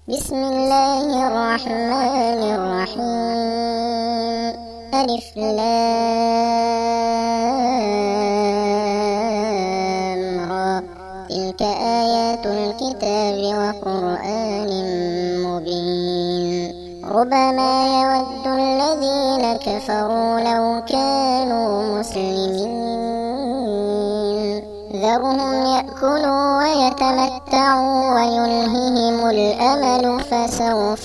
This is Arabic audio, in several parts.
بسم الله الرحمن الرحيم. ألف لام را. تلك آيات الكتاب وقرآن مبين. ربما يود الذين كفروا لو كانوا مسلمين. ذرهم يأكلوا ويتمتعوا ويلههم الأمل فسوف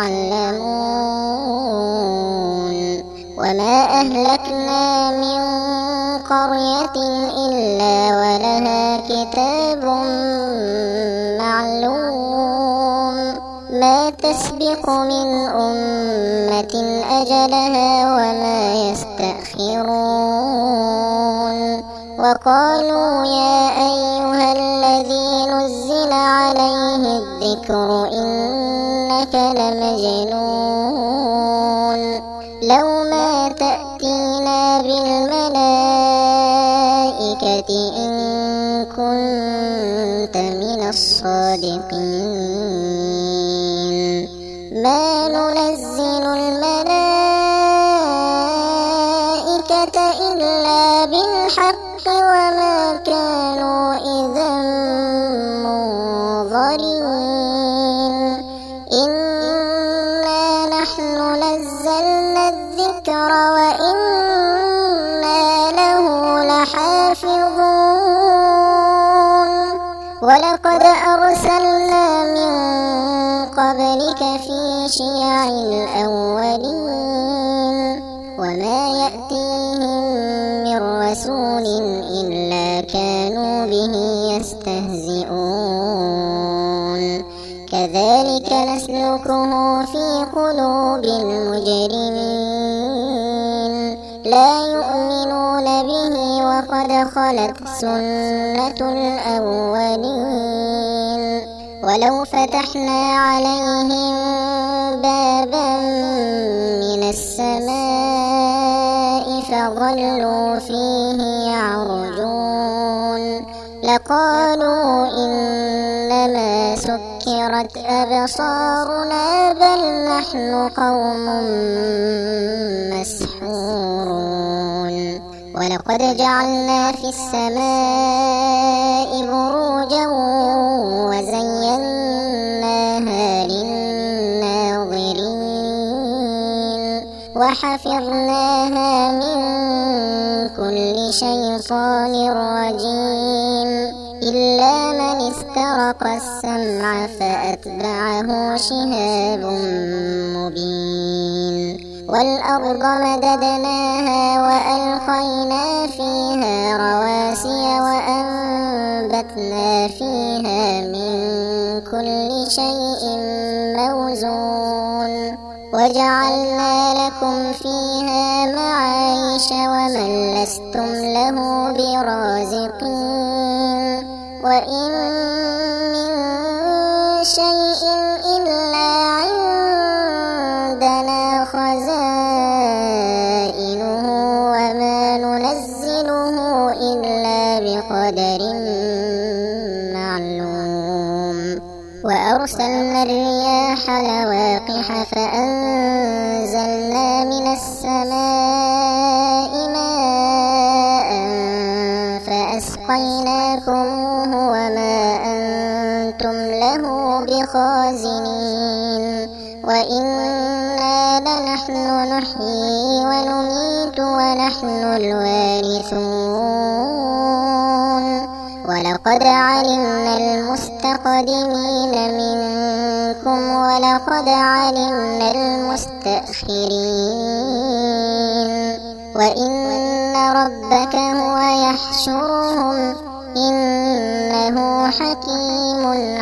يعلمون. وما أهلكنا من قرية إلا ولها كتاب معلوم. ما تسبق من أمة أجلها وما يستأخرون. وقالوا يا أيها الذي نزل عليه الذكر إنك لمجنون. لو ما تأتينا بالملائكة إن كنت من الصادقين. ما ننزل الملائكة إلا بالحق وما كانوا إذا منظرين. إنا نحن نزلنا الذكر وإنا له لحافظون. ولقد أرسلنا من قبلك في شيع الأولين. وما يأتيهم من رسول إلا كانوا به يستهزئون. كذلك نسلكه في قلوب المجرمين. لا يؤمنون به وقد خلت سنة الأولين. ولو فتحنا عليهم بابا من السماء فظلوا فيه يعرجون لقالوا إنما سكرت أبصارنا بل نحن قوم مسحورون. ولقد جعلنا في السماء بروجا وزيناها للناظرين. وحفظناها من كل شيطان رجيم إلا من استرق السمع فأتبعه شهاب مبين. والأرض مددناها وألقينا فيها رواسي وأنبتنا فيها من كل شيء موزون. وجعلنا لكم فيها معايش ومن لستم له برازقين. وإن من شيء إلا عندنا خزائنه وما ننزله إلا بقدر معلوم. وأرسلنا الرياح لواقح فأنزلنا من السماء ماء فأسقيناكموه وما أنتم له بخازنين. وإنا لنحن نحيي ونميت ونحن الوارثون. ولقد علمنا المستقدمين منكم ولقد علمنا المستأخرين. وإن ربك هو يحشرهم إنه حكيم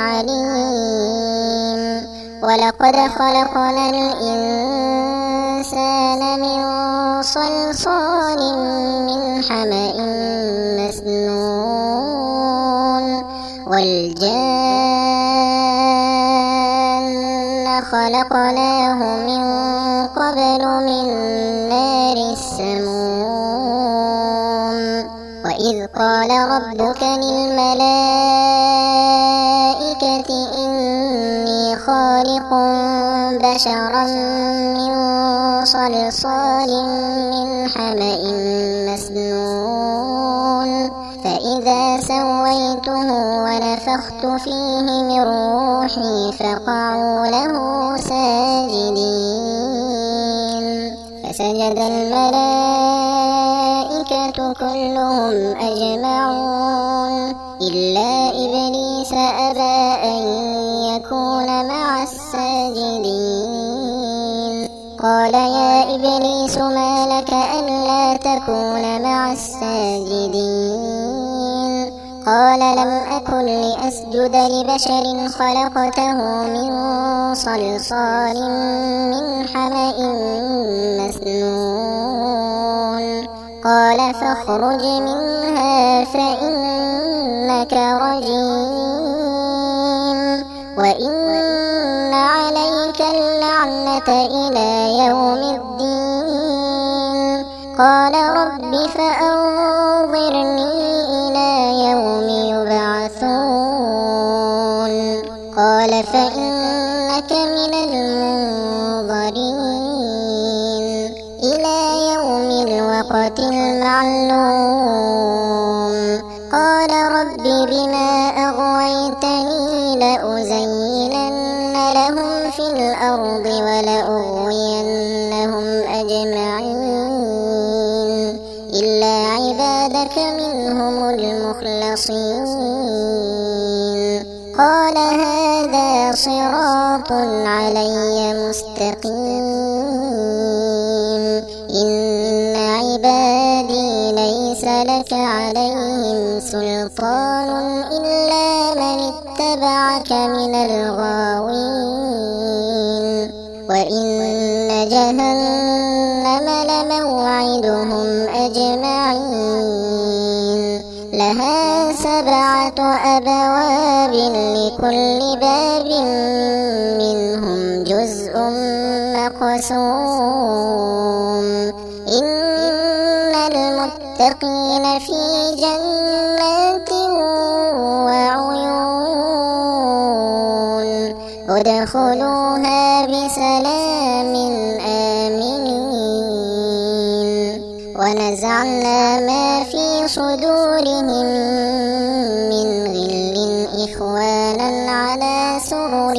عليم. ولقد خلقنا الإنسان من صلصال من حمأ مسنون. والجان خلقناه من قبل من نار السموم. وإذ قال ربك للملائكة إني خالق خالق بشرا من صلصال من حمأ مسنون فإذا سويته ونفخت فيه من روحي فقعوا له ساجدين فسجد الملائكة كلهم أجمعون إلا إبليس أبى أن يكون مع الساجدين قال يا إبليس ما لك ألا تكون مع الساجدين قال لم أكن لأسجد لبشر خلقته من صلصال من حمأ مسنون قال فاخرج منها فإنك رجيم وإن عليك اللعنة إلى يوم الدين قال رب فأنظرني إلى يوم يبعثون قال فإنك من المنظرين إلى يوم الوقت المعلوم قال رب بما أغويتني لأزينن لهم في الأرض ولأغوينهم أجمعين إلا عبادك منهم المخلصين قال هذا صراط علي مستقيم إن عبادي ليس لك عليهم سلطان إلا من اتبعك من الغاوين وإن جهنم لموعدهم أجمعين لها 7 أبواب لكل باب منهم جزء مقسوم إن المتقين في جنات وعيون ادخلوها بسلام آمنين ونزعنا ما في صدورهم من غل إخوانا على سرر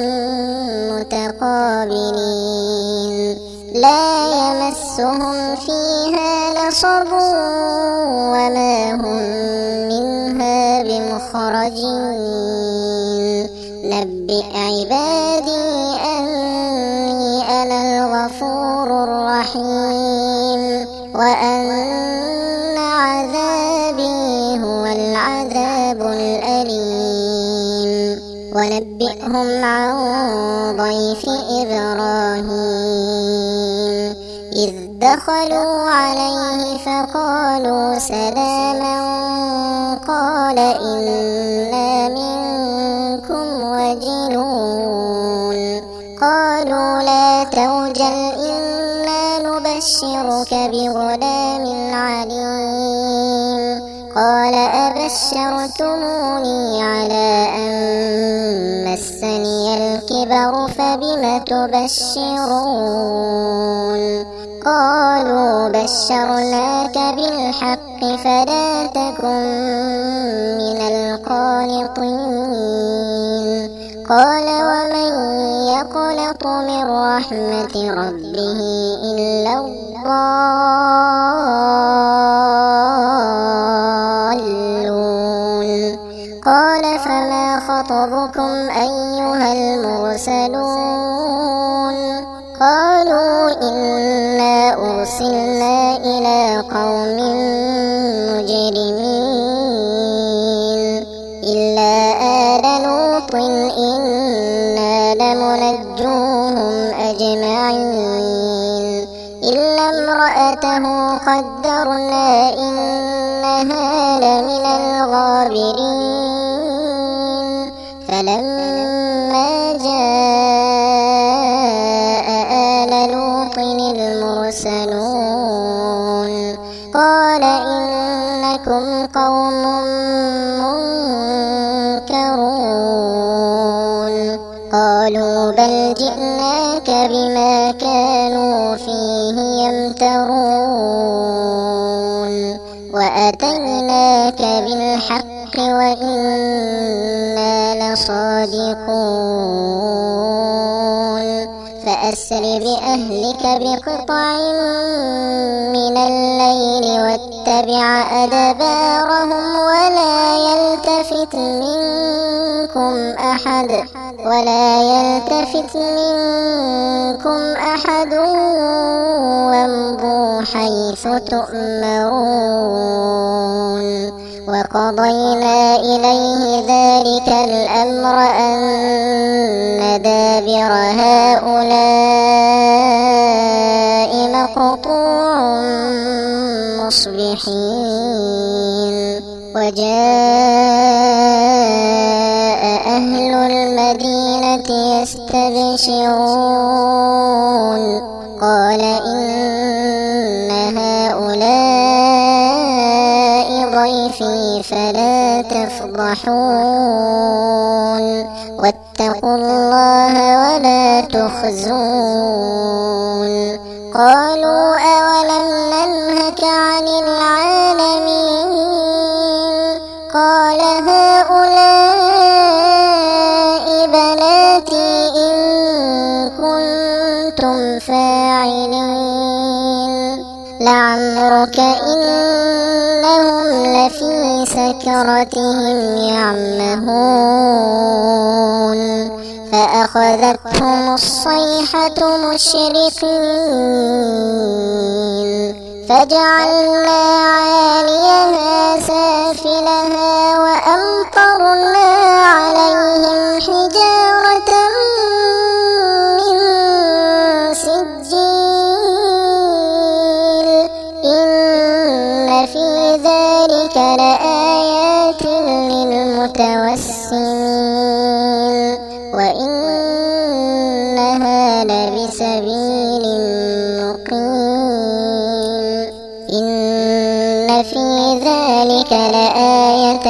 متقابلين لا يمسهم فيها نصب وما هم منها بمخرجين نبئ عبادي أني أنا الغفور الرحيم وأن عذابي هو العذاب الأليم ونبئهم عن ضيف إبراهيم إذ دخلوا عليه فقالوا سلاما قال إنا منكم وجلون قالوا لا توجل إنا نبشرك بغلام عليم قال أبشرتموني على أن مسني الكبر فبم تبشرون قالوا بشرناك بالحق فلا تكن من القانطين قال ومن يقنط من رحمة ربه إلا الضالون قال فما خطبكم أيها المرسلون قالوا إنا أرسلنا إلى قوم مجرمين إلا آل لوط إنا لمنجوهم أجمعين إلا امرأته قدرنا إنها لمن الغابرين فلما جاء آل لوط المرسلون قال إنكم قوم منكرون قالوا بل جئناك بما كانوا فيه يمترون وأتيناك بالحق وإنا لصادقون فأسر بأهلك بقطع من الليل واتبع أدبارهم ولا يلتفت منكم أحد وامضوا حيث تؤمرون وقضينا إليه ذلك الأمر أن دابر هؤلاء مقطوع مصبحين وجاء أهل المدينة يستبشرون قال إن هؤلاء ضيفي فلا تفضحون واتقوا الله ولا تخزون قالوا أولم ننهك عن العالمين قال هؤلاء بناتي إن كنتم فاعلين لعمرك إنهم لفي سكرتهم يعمهون فأخذتهم الصيحة مشرقين فجعلنا عاليها سافلها وأمطرنا عليهم حجارة من سجيل إن في ذلك لآيات للمتوسمين وإنها لبسبيل مقيم إن في ذلك لآية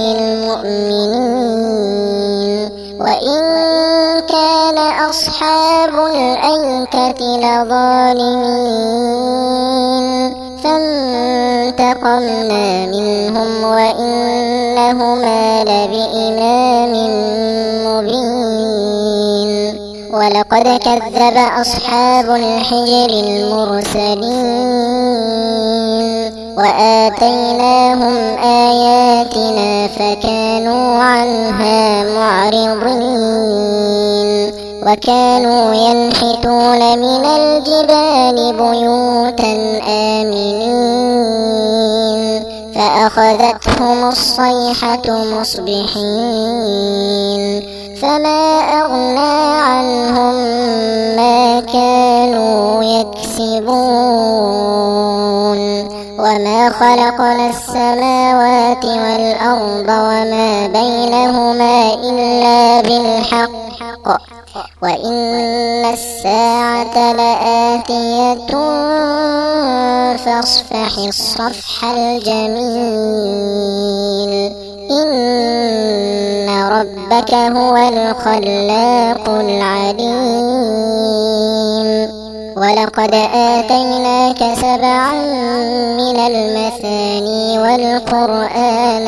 للمؤمنين وإن كان أصحاب الأيكة لظالمين فانتقمنا منهم وإنهما لبإمام مبين ولقد كذب أصحاب الحجر المرسلين وآتيناهم آياتنا فكانوا عنها معرضين وكانوا ينحتون من الجبال بيوتا آمنين فأخذتهم الصيحة مصبحين فما أغنى عنهم ما كانوا يكسبون وما خلقنا السماوات والأرض وما بينهما إلا بالحق وإن الساعة لآتية فاصفح الصفح الجميل إن ربك هو الخلاق العليم ولقد آتيناك 7 من المثاني والقرآن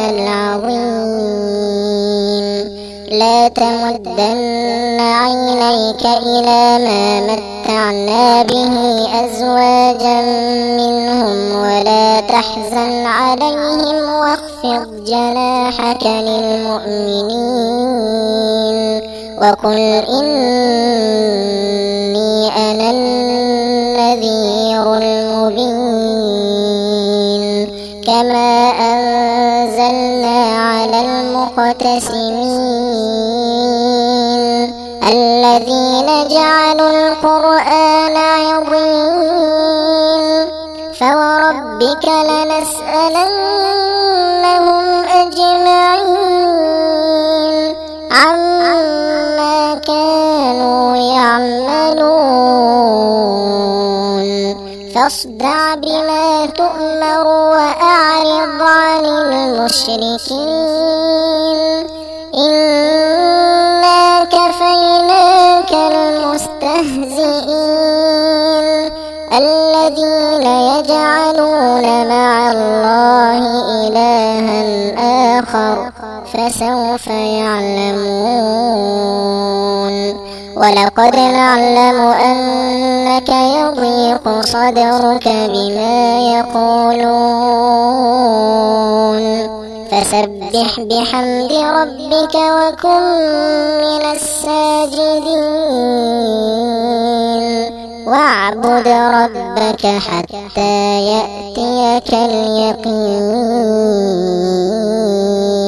العظيم لا تمدن عينيك إلى ما متعنا به أزواجا منهم ولا تحزن عليهم واخفض جناحك للمؤمنين وقل إني أنا النذير المبين كما أنزلنا على المقتسمين الذين جعلوا القرآن عضين فوربك لنسألنهم أجمعين عما كانوا يعملون فاصدع بما تؤمر وأعرض عن المشركين إنا كفيناك المستهزئين الذين يجعلون مع الله إلها آخر فسوف يعلمون ولقد نعلم أنك يضيق صدرك بما يقولون فسبح بحمد ربك وكن من الساجدين واعبد ربك حتى يأتيك اليقين.